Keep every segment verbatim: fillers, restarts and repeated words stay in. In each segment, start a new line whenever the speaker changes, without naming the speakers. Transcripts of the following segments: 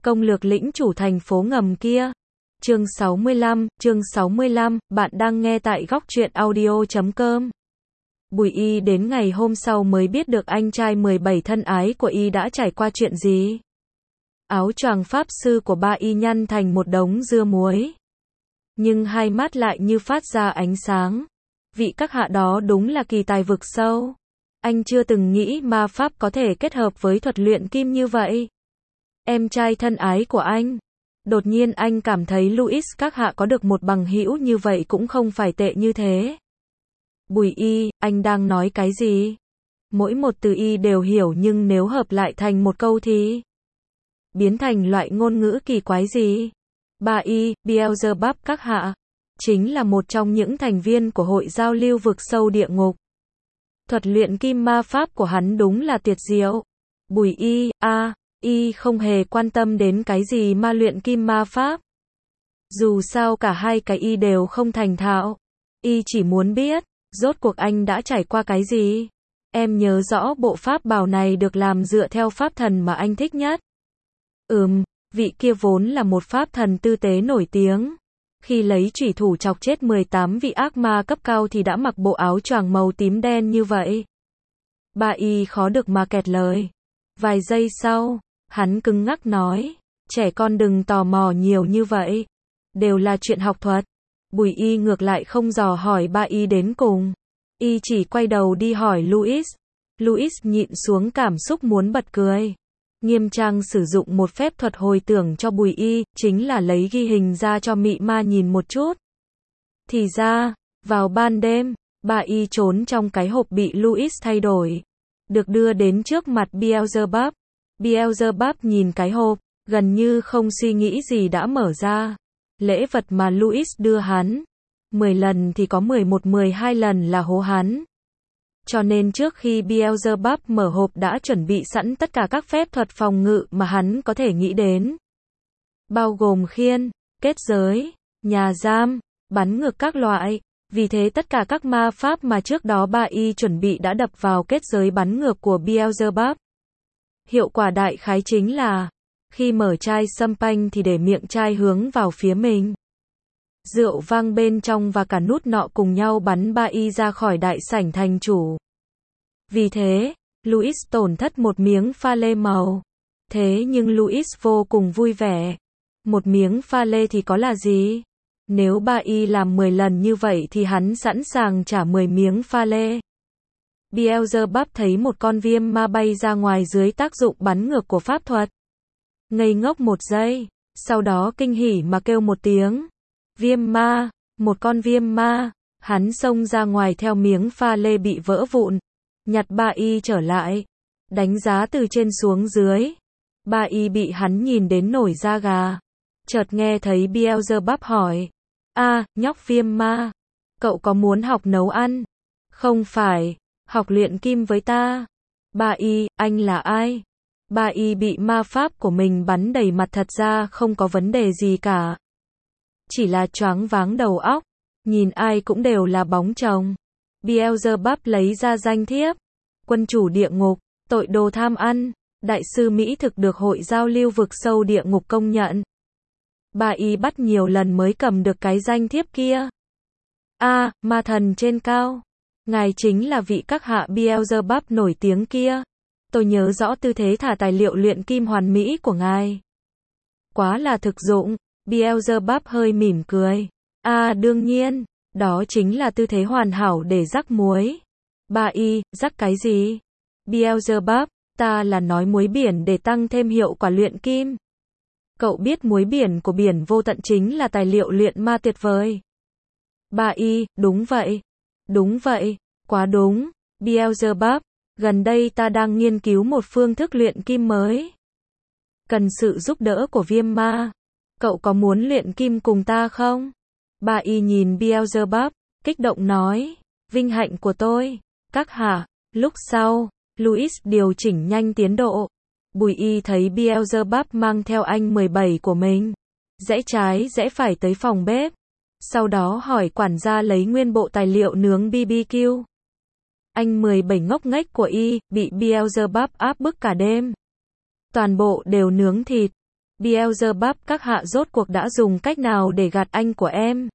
Công lược lĩnh chủ thành phố ngầm kia. Chương sáu mươi lăm, chương sáu mươi lăm, bạn đang nghe tại góc truyện audio chấm com. Bùi Y đến ngày hôm sau mới biết được anh trai mười bảy thân ái của Y đã trải qua chuyện gì. Áo choàng pháp sư của ba Y nhăn thành một đống dưa muối. Nhưng hai mắt lại như phát ra ánh sáng. Vị các hạ đó đúng là kỳ tài vực sâu. Anh chưa từng nghĩ ma pháp có thể kết hợp với thuật luyện kim như vậy. Em trai thân ái của anh. Đột nhiên anh cảm thấy Louis các hạ có được một bằng hữu như vậy cũng không phải tệ như thế. Bùi Y, anh đang nói cái gì? Mỗi một từ Y đều hiểu nhưng nếu hợp lại thành một câu thì biến thành loại ngôn ngữ kỳ quái gì? Ba Y, Beelzebub các hạ, chính là một trong những thành viên của hội giao lưu vực sâu địa ngục. Thuật luyện kim ma pháp của hắn đúng là tuyệt diệu. Bùi Y, a, à, Y không hề quan tâm đến cái gì ma luyện kim ma pháp. Dù sao cả hai cái Y đều không thành thạo. Y chỉ muốn biết, rốt cuộc anh đã trải qua cái gì. Em nhớ rõ bộ pháp bào này được làm dựa theo pháp thần mà anh thích nhất. Ừm, vị kia vốn là một pháp thần tư tế nổi tiếng. Khi lấy chủy thủ chọc chết mười tám vị ác ma cấp cao thì đã mặc bộ áo choàng màu tím đen như vậy. Ba Y khó được mà kẹt lời. Vài giây sau, hắn cứng ngắc nói, trẻ con đừng tò mò nhiều như vậy. Đều là chuyện học thuật. Bùi Y ngược lại không dò hỏi ba Y đến cùng. Y chỉ quay đầu đi hỏi Louis. Louis nhịn xuống cảm xúc muốn bật cười. Nghiêm trang sử dụng một phép thuật hồi tưởng cho Bùi Y, chính là lấy ghi hình ra cho mị ma nhìn một chút. Thì ra, vào ban đêm, ba Y trốn trong cái hộp bị Louis thay đổi. Được đưa đến trước mặt Beelzebub. Beelzebub nhìn cái hộp, gần như không suy nghĩ gì đã mở ra. Lễ vật mà Louis đưa hắn, mười lần thì có mười một mười hai lần là hố hắn. Cho nên trước khi Beelzebub mở hộp đã chuẩn bị sẵn tất cả các phép thuật phòng ngự mà hắn có thể nghĩ đến. Bao gồm khiên, kết giới, nhà giam, bắn ngược các loại. Vì thế tất cả các ma pháp mà trước đó ba Y chuẩn bị đã đập vào kết giới bắn ngược của Beelzebub. Hiệu quả đại khái chính là, khi mở chai sâm panh thì để miệng chai hướng vào phía mình. Rượu vang bên trong và cả nút nọ cùng nhau bắn ba Y ra khỏi đại sảnh thành chủ. Vì thế, Louis tổn thất một miếng pha lê màu. Thế nhưng Louis vô cùng vui vẻ. Một miếng pha lê thì có là gì? Nếu ba Y làm mười lần như vậy thì hắn sẵn sàng trả mười miếng pha lê. Beelzebub thấy một con viêm ma bay ra ngoài dưới tác dụng bắn ngược của pháp thuật. Ngây ngốc một giây, sau đó kinh hỉ mà kêu một tiếng. Viêm ma, một con viêm ma, hắn xông ra ngoài theo miếng pha lê bị vỡ vụn, nhặt ba Y trở lại, đánh giá từ trên xuống dưới. Ba Y bị hắn nhìn đến nổi da gà. Chợt nghe thấy Beelzebub hỏi, a, nhóc viêm ma, cậu có muốn học nấu ăn? Không phải, học luyện kim với ta. Ba Y, anh là ai? Ba Y bị ma pháp của mình bắn đầy mặt, thật ra không có vấn đề gì cả. Chỉ là choáng váng đầu óc, nhìn ai cũng đều là bóng chồng. Beelzebub lấy ra danh thiếp. Quân chủ địa ngục, tội đồ tham ăn, đại sư mỹ thực được hội giao lưu vực sâu địa ngục công nhận. Ba Y bắt nhiều lần mới cầm được cái danh thiếp kia. A, à, ma thần trên cao. Ngài chính là vị các hạ Beelzebub nổi tiếng kia. Tôi nhớ rõ tư thế thả tài liệu luyện kim hoàn mỹ của ngài. Quá là thực dụng. Beelzebub hơi mỉm cười. À đương nhiên, đó chính là tư thế hoàn hảo để rắc muối. Ba Y, rắc cái gì? Beelzebub, ta là nói muối biển để tăng thêm hiệu quả luyện kim. Cậu biết muối biển của biển vô tận chính là tài liệu luyện ma tuyệt vời. Ba Y, đúng vậy. Đúng vậy, quá đúng. Beelzebub, gần đây ta đang nghiên cứu một phương thức luyện kim mới. Cần sự giúp đỡ của viêm ma. Cậu có muốn luyện kim cùng ta không? Ba Y nhìn Beelzebub, kích động nói, vinh hạnh của tôi. Các hạ. Lúc sau, Louis điều chỉnh nhanh tiến độ. Bùi Y thấy Beelzebub mang theo anh mười bảy của mình. Rẽ trái rẽ phải tới phòng bếp. Sau đó hỏi quản gia lấy nguyên bộ tài liệu nướng bê bê kiu. Anh mười bảy ngốc nghếch của Y, bị Beelzebub áp bức cả đêm. Toàn bộ đều nướng thịt. Beelzebub, các hạ rốt cuộc đã dùng cách nào để gạt anh của em?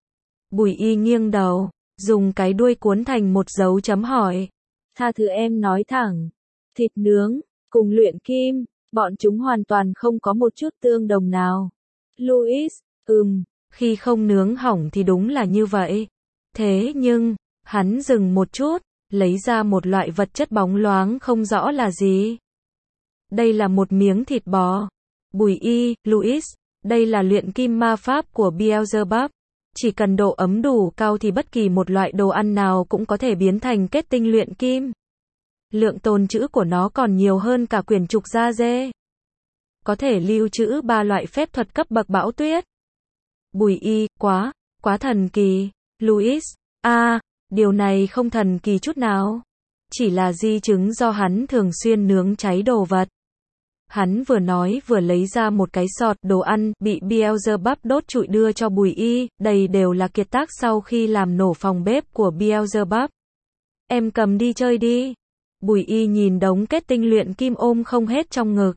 Bùi Y nghiêng đầu, dùng cái đuôi cuốn thành một dấu chấm hỏi. Tha thứ em nói thẳng. Thịt nướng, cùng luyện kim, bọn chúng hoàn toàn không có một chút tương đồng nào. Louis, ừm, khi không nướng hỏng thì đúng là như vậy. Thế nhưng, hắn dừng một chút, lấy ra một loại vật chất bóng loáng không rõ là gì. Đây là một miếng thịt bò. Bùi Y, Louis, đây là luyện kim ma pháp của Beelzebub. Chỉ cần độ ấm đủ cao thì bất kỳ một loại đồ ăn nào cũng có thể biến thành kết tinh luyện kim. Lượng tồn trữ của nó còn nhiều hơn cả quyển trục da dê. Có thể lưu trữ ba loại phép thuật cấp bậc bão tuyết. Bùi Y, quá, quá thần kỳ. Louis, a, à, điều này không thần kỳ chút nào. Chỉ là di chứng do hắn thường xuyên nướng cháy đồ vật. Hắn vừa nói vừa lấy ra một cái sọt đồ ăn bị Beelzebub đốt trụi đưa cho Bùi Y, đây đều là kiệt tác sau khi làm nổ phòng bếp của Beelzebub. Em cầm đi chơi đi. Bùi Y nhìn đống kết tinh luyện kim ôm không hết trong ngực.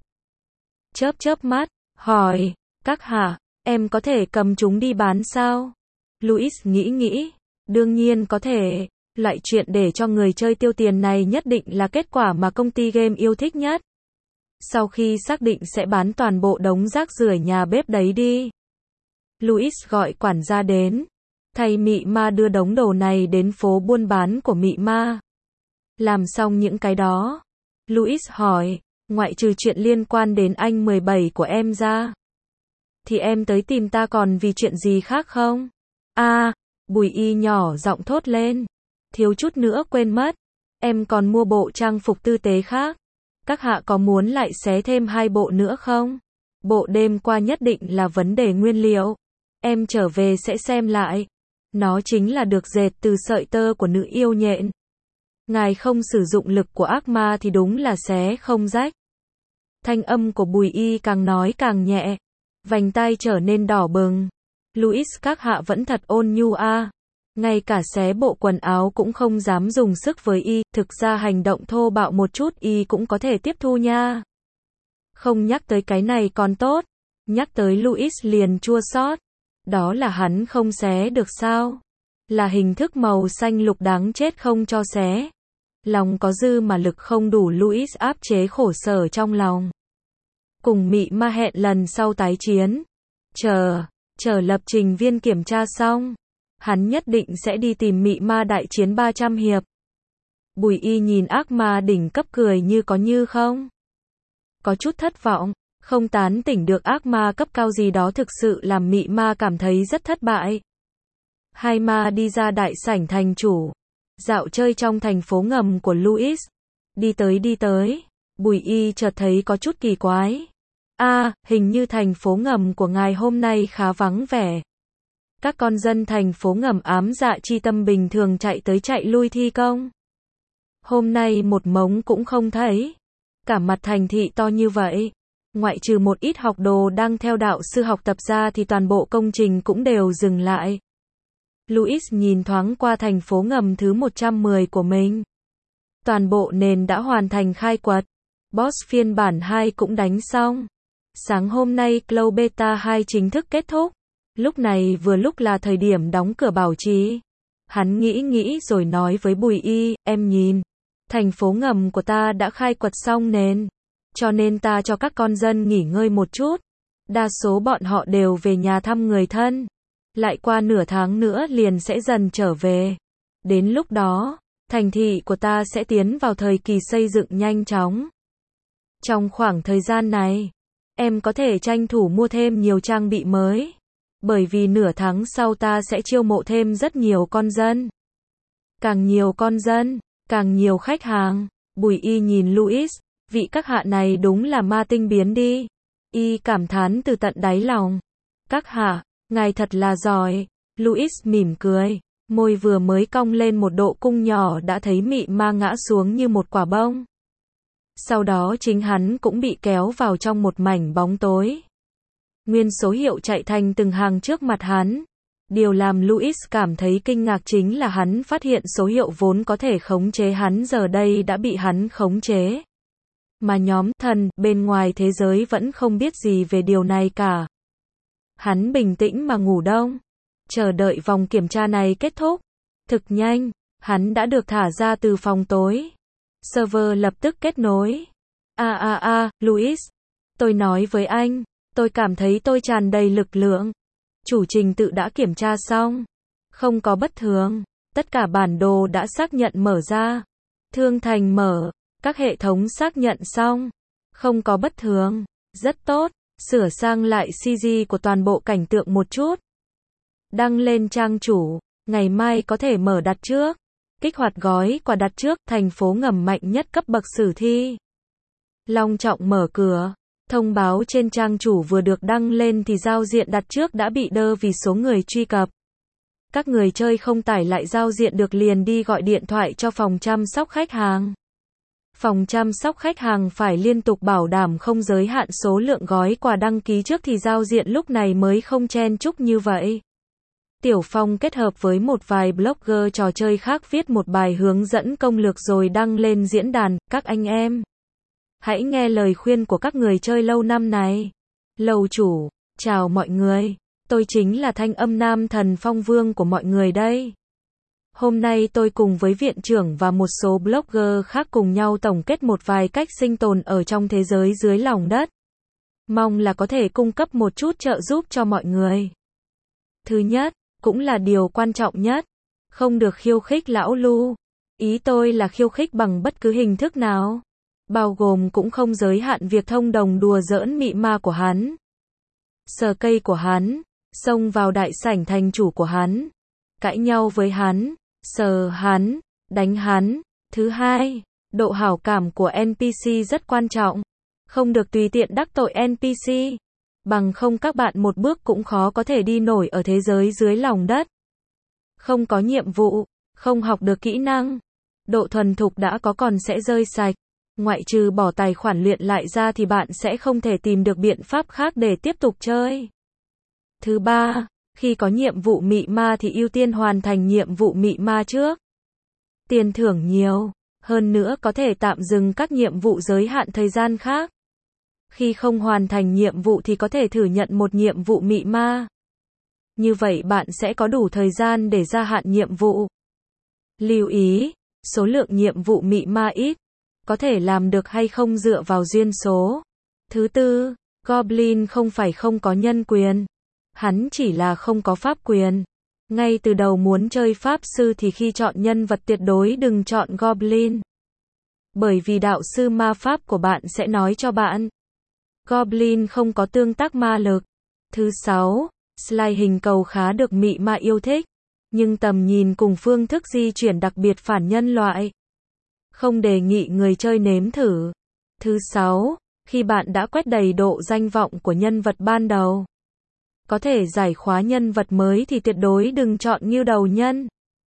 Chớp chớp mắt, hỏi, các hạ, em có thể cầm chúng đi bán sao? Louis nghĩ nghĩ, đương nhiên có thể, loại chuyện để cho người chơi tiêu tiền này nhất định là kết quả mà công ty game yêu thích nhất. Sau khi xác định sẽ bán toàn bộ đống rác rưởi nhà bếp đấy đi. Louis gọi quản gia đến, thầy Mị Ma đưa đống đồ này đến phố buôn bán của Mị Ma. Làm xong những cái đó, Louis hỏi, ngoại trừ chuyện liên quan đến anh mười bảy của em ra, thì em tới tìm ta còn vì chuyện gì khác không? A, à, Bùi Y nhỏ giọng thốt lên, thiếu chút nữa quên mất, em còn mua bộ trang phục tư tế khác. Các hạ có muốn lại xé thêm hai bộ nữa không? Bộ đêm qua nhất định là vấn đề nguyên liệu. Em trở về sẽ xem lại. Nó chính là được dệt từ sợi tơ của nữ yêu nhện. Ngài không sử dụng lực của ác ma thì đúng là xé không rách. Thanh âm của Bùi Y càng nói càng nhẹ. Vành tai trở nên đỏ bừng. Louis, các hạ vẫn thật ôn nhu a. Ngay cả xé bộ quần áo cũng không dám dùng sức với Y, thực ra hành động thô bạo một chút Y cũng có thể tiếp thu nha. Không nhắc tới cái này còn tốt, nhắc tới Louis liền chua xót. Đó là hắn không xé được sao? Là hình thức màu xanh lục đáng chết không cho xé. Lòng có dư mà lực không đủ, Louis áp chế khổ sở trong lòng. Cùng Mị Ma hẹn lần sau tái chiến. Chờ, chờ lập trình viên kiểm tra xong. Hắn nhất định sẽ đi tìm Mị Ma đại chiến ba trăm hiệp. Bùi Y nhìn ác ma đỉnh cấp cười như có như không. Có chút thất vọng, không tán tỉnh được ác ma cấp cao gì đó thực sự làm Mị Ma cảm thấy rất thất bại. Hai ma đi ra đại sảnh thành chủ. Dạo chơi trong thành phố ngầm của Louis. Đi tới đi tới. Bùi Y chợt thấy có chút kỳ quái. A, à, hình như thành phố ngầm của ngài hôm nay khá vắng vẻ. Các con dân thành phố ngầm ám dạ chi tâm bình thường chạy tới chạy lui thi công. Hôm nay một mống cũng không thấy. Cả mặt thành thị to như vậy. Ngoại trừ một ít học đồ đang theo đạo sư học tập ra thì toàn bộ công trình cũng đều dừng lại. Louis nhìn thoáng qua thành phố ngầm thứ một trăm mười của mình. Toàn bộ nền đã hoàn thành khai quật. Boss phiên bản hai cũng đánh xong. Sáng hôm nay Cloud Beta hai chính thức kết thúc. Lúc này vừa lúc là thời điểm đóng cửa bảo trì. Hắn nghĩ nghĩ rồi nói với Bùi Y, em nhìn. Thành phố ngầm của ta đã khai quật xong nền. Cho nên ta cho các con dân nghỉ ngơi một chút. Đa số bọn họ đều về nhà thăm người thân. Lại qua nửa tháng nữa liền sẽ dần trở về. Đến lúc đó, thành thị của ta sẽ tiến vào thời kỳ xây dựng nhanh chóng. Trong khoảng thời gian này, em có thể tranh thủ mua thêm nhiều trang bị mới. Bởi vì nửa tháng sau ta sẽ chiêu mộ thêm rất nhiều con dân. Càng nhiều con dân, càng nhiều khách hàng. Bùi Y nhìn Louis, vị các hạ này đúng là ma tinh biến đi. Y cảm thán từ tận đáy lòng. Các hạ, ngài thật là giỏi. Louis mỉm cười, môi vừa mới cong lên một độ cung nhỏ đã thấy Mị Ma ngã xuống như một quả bông. Sau đó chính hắn cũng bị kéo vào trong một mảnh bóng tối. Nguyên số hiệu chạy thành từng hàng trước mặt hắn. Điều làm Louis cảm thấy kinh ngạc chính là hắn phát hiện số hiệu vốn có thể khống chế hắn giờ đây đã bị hắn khống chế. Mà nhóm thần bên ngoài thế giới vẫn không biết gì về điều này cả. Hắn bình tĩnh mà ngủ đông, chờ đợi vòng kiểm tra này kết thúc. Thực nhanh, hắn đã được thả ra từ phòng tối. Server lập tức kết nối. A a a, Louis, tôi nói với anh, tôi cảm thấy tôi tràn đầy lực lượng. Chủ trình tự đã kiểm tra xong, không có bất thường. Tất cả bản đồ đã xác nhận mở ra. Thương thành mở, các hệ thống xác nhận xong, không có bất thường. Rất tốt, sửa sang lại xê giê của toàn bộ cảnh tượng một chút. Đăng lên trang chủ, ngày mai có thể mở đặt trước. Kích hoạt gói quà đặt trước, thành phố ngầm mạnh nhất cấp bậc sử thi. Long trọng mở cửa. Thông báo trên trang chủ vừa được đăng lên thì giao diện đặt trước đã bị đơ vì số người truy cập. Các người chơi không tải lại giao diện được liền đi gọi điện thoại cho phòng chăm sóc khách hàng. Phòng chăm sóc khách hàng phải liên tục bảo đảm không giới hạn số lượng gói quà đăng ký trước thì giao diện lúc này mới không chen chúc như vậy. Tiểu Phong kết hợp với một vài blogger trò chơi khác viết một bài hướng dẫn công lược rồi đăng lên diễn đàn. Các anh em, hãy nghe lời khuyên của các người chơi lâu năm này. Lầu chủ, chào mọi người, tôi chính là thanh âm nam thần Phong Vương của mọi người đây. Hôm nay tôi cùng với viện trưởng và một số blogger khác cùng nhau tổng kết một vài cách sinh tồn ở trong thế giới dưới lòng đất. Mong là có thể cung cấp một chút trợ giúp cho mọi người. Thứ nhất, cũng là điều quan trọng nhất, không được khiêu khích lão Lu. Ý tôi là khiêu khích bằng bất cứ hình thức nào, bao gồm cũng không giới hạn việc thông đồng đùa giỡn mị ma của hắn, sờ cây của hắn, xông vào đại sảnh thành chủ của hắn, cãi nhau với hắn, sờ hắn, đánh hắn. Thứ hai, độ hảo cảm của en pê xê rất quan trọng, không được tùy tiện đắc tội en pê xê. Bằng không các bạn một bước cũng khó có thể đi nổi ở thế giới dưới lòng đất. Không có nhiệm vụ, không học được kỹ năng, độ thuần thục đã có còn sẽ rơi sạch. Ngoại trừ bỏ tài khoản luyện lại ra thì bạn sẽ không thể tìm được biện pháp khác để tiếp tục chơi. Thứ ba, khi có nhiệm vụ mị ma thì ưu tiên hoàn thành nhiệm vụ mị ma trước. Tiền thưởng nhiều, hơn nữa có thể tạm dừng các nhiệm vụ giới hạn thời gian khác. Khi không hoàn thành nhiệm vụ thì có thể thử nhận một nhiệm vụ mị ma. Như vậy bạn sẽ có đủ thời gian để gia hạn nhiệm vụ. Lưu ý, số lượng nhiệm vụ mị ma ít, có thể làm được hay không dựa vào duyên số. Thứ tư, Goblin không phải không có nhân quyền. Hắn chỉ là không có pháp quyền. Ngay từ đầu muốn chơi pháp sư thì khi chọn nhân vật tuyệt đối đừng chọn Goblin. Bởi vì đạo sư ma pháp của bạn sẽ nói cho bạn, Goblin không có tương tác ma lực. Thứ sáu, slide hình cầu khá được mị ma yêu thích, nhưng tầm nhìn cùng phương thức di chuyển đặc biệt phản nhân loại. Không đề nghị người chơi nếm thử. Thứ sáu, khi bạn đã quét đầy độ danh vọng của nhân vật ban đầu, có thể giải khóa nhân vật mới thì tuyệt đối đừng chọn Ngưu Đầu Nhân.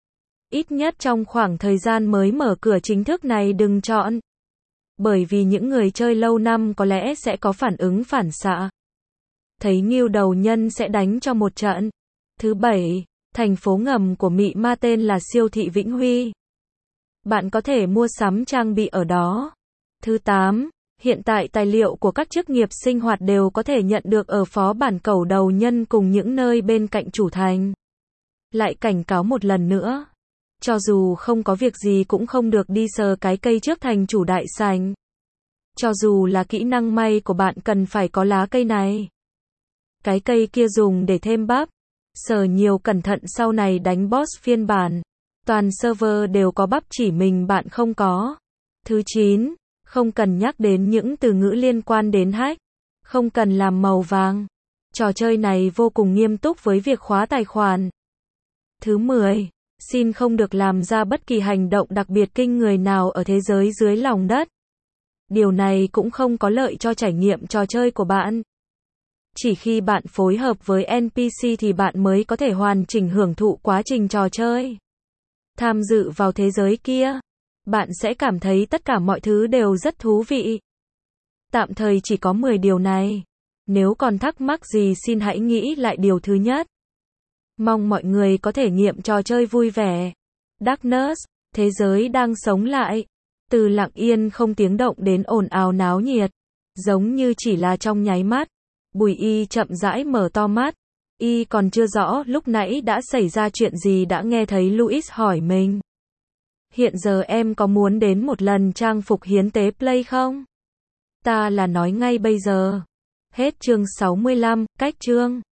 Ít nhất trong khoảng thời gian mới mở cửa chính thức này đừng chọn. Bởi vì những người chơi lâu năm có lẽ sẽ có phản ứng phản xạ. Thấy Ngưu Đầu Nhân sẽ đánh cho một trận. Thứ bảy, thành phố ngầm của mị ma tên là siêu thị Vĩnh Huy. Bạn có thể mua sắm trang bị ở đó. Thứ tám, hiện tại tài liệu của các chức nghiệp sinh hoạt đều có thể nhận được ở phó bản Cẩu Đầu Nhân cùng những nơi bên cạnh chủ thành. Lại cảnh cáo một lần nữa, cho dù không có việc gì cũng không được đi sờ cái cây trước thành chủ đại sảnh. Cho dù là kỹ năng may của bạn cần phải có lá cây này. Cái cây kia dùng để thêm bắp. Sờ nhiều cẩn thận sau này đánh boss phiên bản. Toàn server đều có bắp chỉ mình bạn không có. Thứ chín, không cần nhắc đến những từ ngữ liên quan đến hack. Không cần làm màu vàng. Trò chơi này vô cùng nghiêm túc với việc khóa tài khoản. Thứ mười, xin không được làm ra bất kỳ hành động đặc biệt kinh người nào ở thế giới dưới lòng đất. Điều này cũng không có lợi cho trải nghiệm trò chơi của bạn. Chỉ khi bạn phối hợp với en pê xê thì bạn mới có thể hoàn chỉnh hưởng thụ quá trình trò chơi. Tham dự vào thế giới kia, bạn sẽ cảm thấy tất cả mọi thứ đều rất thú vị. Tạm thời chỉ có mười điều này. Nếu còn thắc mắc gì xin hãy nghĩ lại điều thứ nhất. Mong mọi người có thể nghiệm trò chơi vui vẻ. Darkness, thế giới đang sống lại. Từ lặng yên không tiếng động đến ồn ào náo nhiệt. Giống như chỉ là trong nháy mắt. Bùi Y chậm rãi mở to mắt. Y còn chưa rõ lúc nãy đã xảy ra chuyện gì đã nghe thấy Louis hỏi mình. Hiện giờ em có muốn đến một lần trang phục hiến tế play không? Ta là nói ngay bây giờ. Hết chương sáu mươi lăm, cách chương.